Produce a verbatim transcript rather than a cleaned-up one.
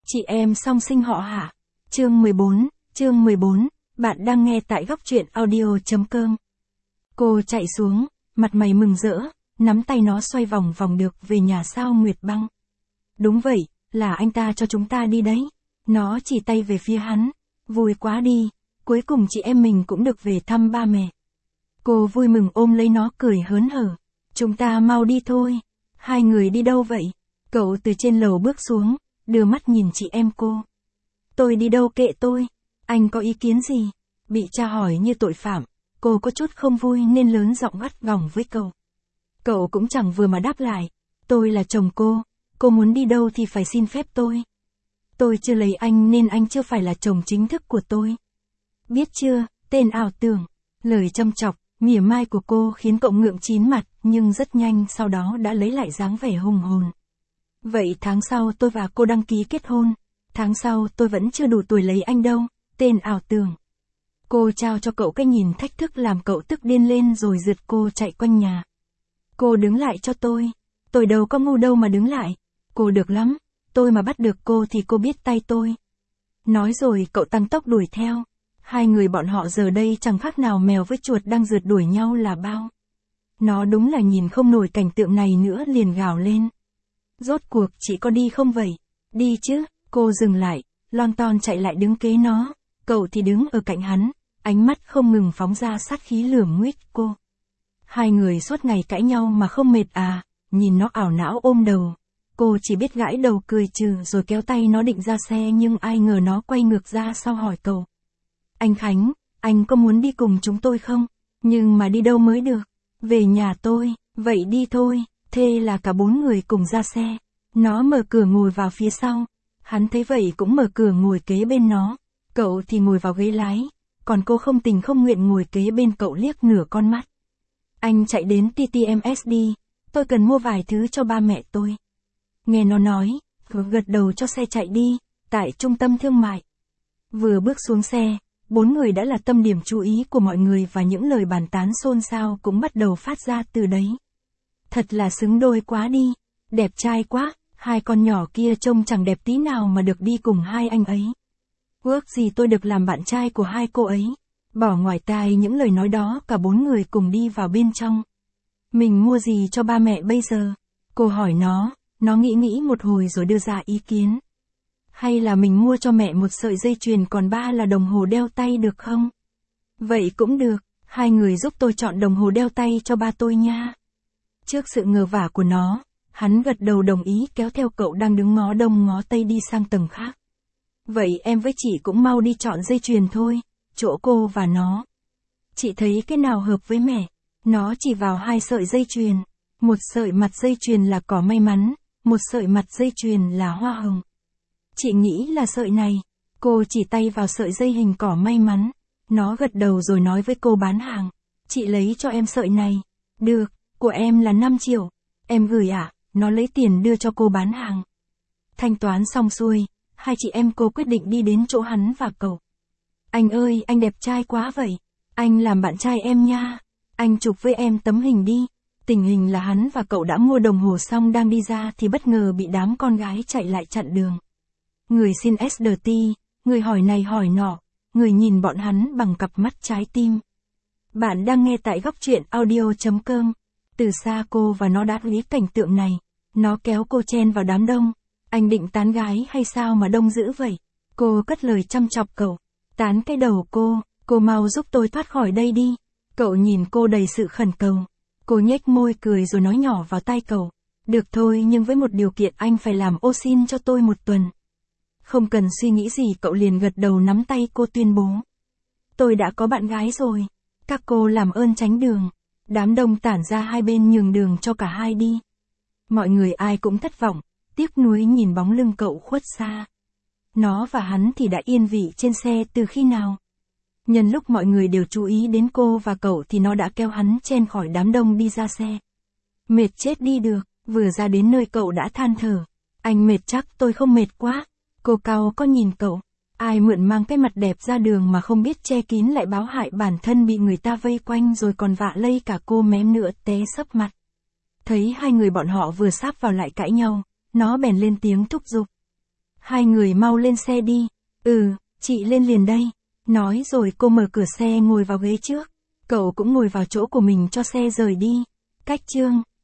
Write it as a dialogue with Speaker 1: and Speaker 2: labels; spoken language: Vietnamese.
Speaker 1: Chị em song sinh họ hả? Chương mười bốn, chương mười bốn, bạn đang nghe tại góc truyện audio.com. Cô chạy xuống, mặt mày mừng rỡ, nắm tay nó xoay vòng vòng được về nhà sao Nguyệt Băng. Đúng vậy, là anh ta cho chúng ta đi đấy. Nó chỉ tay về phía hắn. Vui quá đi, cuối cùng chị em mình cũng được về thăm ba mẹ. Cô vui mừng ôm lấy nó cười hớn hở. Chúng ta mau đi thôi. Hai người đi đâu vậy? Cậu từ trên lầu bước xuống, đưa mắt nhìn chị em cô. Tôi đi đâu kệ tôi. Anh có ý kiến gì? Bị tra hỏi như tội phạm, cô có chút không vui nên lớn giọng gắt gỏng với cậu. Cậu cũng chẳng vừa mà đáp lại. Tôi là chồng cô, cô muốn đi đâu thì phải xin phép tôi. Tôi chưa lấy anh nên anh chưa phải là chồng chính thức của tôi. Biết chưa, tên ảo tưởng. Lời châm chọc, mỉa mai của cô khiến cậu ngượng chín mặt, nhưng rất nhanh sau đó đã lấy lại dáng vẻ hùng hồn. Vậy tháng sau tôi và cô đăng ký kết hôn. Tháng sau tôi vẫn chưa đủ tuổi lấy anh đâu, tên ảo tưởng. Cô trao cho cậu cái nhìn thách thức làm cậu tức điên lên rồi rượt cô chạy quanh nhà. Cô đứng lại cho tôi. Tôi đâu có ngu đâu mà đứng lại. Cô được lắm, tôi mà bắt được cô thì cô biết tay tôi. Nói rồi cậu tăng tốc đuổi theo. Hai người bọn họ giờ đây chẳng khác nào mèo với chuột đang rượt đuổi nhau là bao. Nó đúng là nhìn không nổi cảnh tượng này nữa liền gào lên. Rốt cuộc chị có đi không vậy? Đi chứ, cô dừng lại, lon ton chạy lại đứng kế nó, cậu thì đứng ở cạnh hắn, ánh mắt không ngừng phóng ra sát khí lườm nguýt cô. Hai người suốt ngày cãi nhau mà không mệt à, nhìn nó ảo não ôm đầu. Cô chỉ biết gãi đầu cười trừ rồi kéo tay nó định ra xe nhưng ai ngờ nó quay ngược ra sau hỏi cậu. Anh Khánh, anh có muốn đi cùng chúng tôi không? Nhưng mà đi đâu mới được? Về nhà tôi, vậy đi thôi. Thế là cả bốn người cùng ra xe. Nó mở cửa ngồi vào phía sau. Hắn thấy vậy cũng mở cửa ngồi kế bên nó. Cậu thì ngồi vào ghế lái. Còn cô không tình không nguyện ngồi kế bên cậu liếc nửa con mắt. Anh chạy đến tê tê em ét đi. Tôi cần mua vài thứ cho ba mẹ tôi. Nghe nó nói, gật đầu cho xe chạy đi. Tại trung tâm thương mại. Vừa bước xuống xe, bốn người đã là tâm điểm chú ý của mọi người và những lời bàn tán xôn xao cũng bắt đầu phát ra từ đấy. Thật là xứng đôi quá đi, đẹp trai quá, hai con nhỏ kia trông chẳng đẹp tí nào mà được đi cùng hai anh ấy. Ước gì tôi được làm bạn trai của hai cô ấy. Bỏ ngoài tai những lời nói đó cả bốn người cùng đi vào bên trong. Mình mua gì cho ba mẹ bây giờ? Cô hỏi nó, nó nghĩ nghĩ một hồi rồi đưa ra ý kiến. Hay là mình mua cho mẹ một sợi dây chuyền còn ba là đồng hồ đeo tay được không? Vậy cũng được, hai người giúp tôi chọn đồng hồ đeo tay cho ba tôi nha. Trước sự ngờ vả của nó, hắn gật đầu đồng ý kéo theo cậu đang đứng ngó đông ngó tây đi sang tầng khác. Vậy em với chị cũng mau đi chọn dây chuyền thôi, chỗ cô và nó. Chị thấy cái nào hợp với mẹ? Nó chỉ vào hai sợi dây chuyền. Một sợi mặt dây chuyền là cỏ may mắn, một sợi mặt dây chuyền là hoa hồng. Chị nghĩ là sợi này. Cô chỉ tay vào sợi dây hình cỏ may mắn. Nó gật đầu rồi nói với cô bán hàng. Chị lấy cho em sợi này. Được. Của em là năm triệu. Em gửi ạ, à? Nó lấy tiền đưa cho cô bán hàng. Thanh toán xong xuôi, hai chị em cô quyết định đi đến chỗ hắn và cậu. Anh ơi, anh đẹp trai quá vậy. Anh làm bạn trai em nha. Anh chụp với em tấm hình đi. Tình hình là hắn và cậu đã mua đồng hồ xong đang đi ra thì bất ngờ bị đám con gái chạy lại chặn đường. Người xin ét đê tê, người hỏi này hỏi nọ, người nhìn bọn hắn bằng cặp mắt trái tim. Bạn đang nghe tại góc truyện audio.com. Từ xa cô và nó đã lý cảnh tượng này. Nó kéo cô chen vào đám đông. Anh định tán gái hay sao mà đông dữ vậy? Cô cất lời chăm chọc cậu. Tán cái đầu cô, cô mau giúp tôi thoát khỏi đây đi. Cậu nhìn cô đầy sự khẩn cầu. Cô nhếch môi cười rồi nói nhỏ vào tai cậu. Được thôi nhưng với một điều kiện anh phải làm ô sin cho tôi một tuần. Không cần suy nghĩ gì cậu liền gật đầu nắm tay cô tuyên bố. Tôi đã có bạn gái rồi. Các cô làm ơn tránh đường. Đám đông tản ra hai bên nhường đường cho cả hai đi. Mọi người ai cũng thất vọng, tiếc nuối nhìn bóng lưng cậu khuất xa. Nó và hắn thì đã yên vị trên xe từ khi nào? Nhân lúc mọi người đều chú ý đến cô và cậu thì nó đã kéo hắn chen khỏi đám đông đi ra xe. Mệt chết đi được, vừa ra đến nơi cậu đã than thở. Anh mệt chắc tôi không mệt quá. Cô cau có nhìn cậu. Ai mượn mang cái mặt đẹp ra đường mà không biết che kín lại báo hại bản thân bị người ta vây quanh rồi còn vạ lây cả cô mém nữa té sấp mặt. Thấy hai người bọn họ vừa sáp vào lại cãi nhau, nó bèn lên tiếng thúc giục. Hai người mau lên xe đi. Ừ, chị lên liền đây. Nói rồi cô mở cửa xe ngồi vào ghế trước. Cậu cũng ngồi vào chỗ của mình cho xe rời đi. Cách chương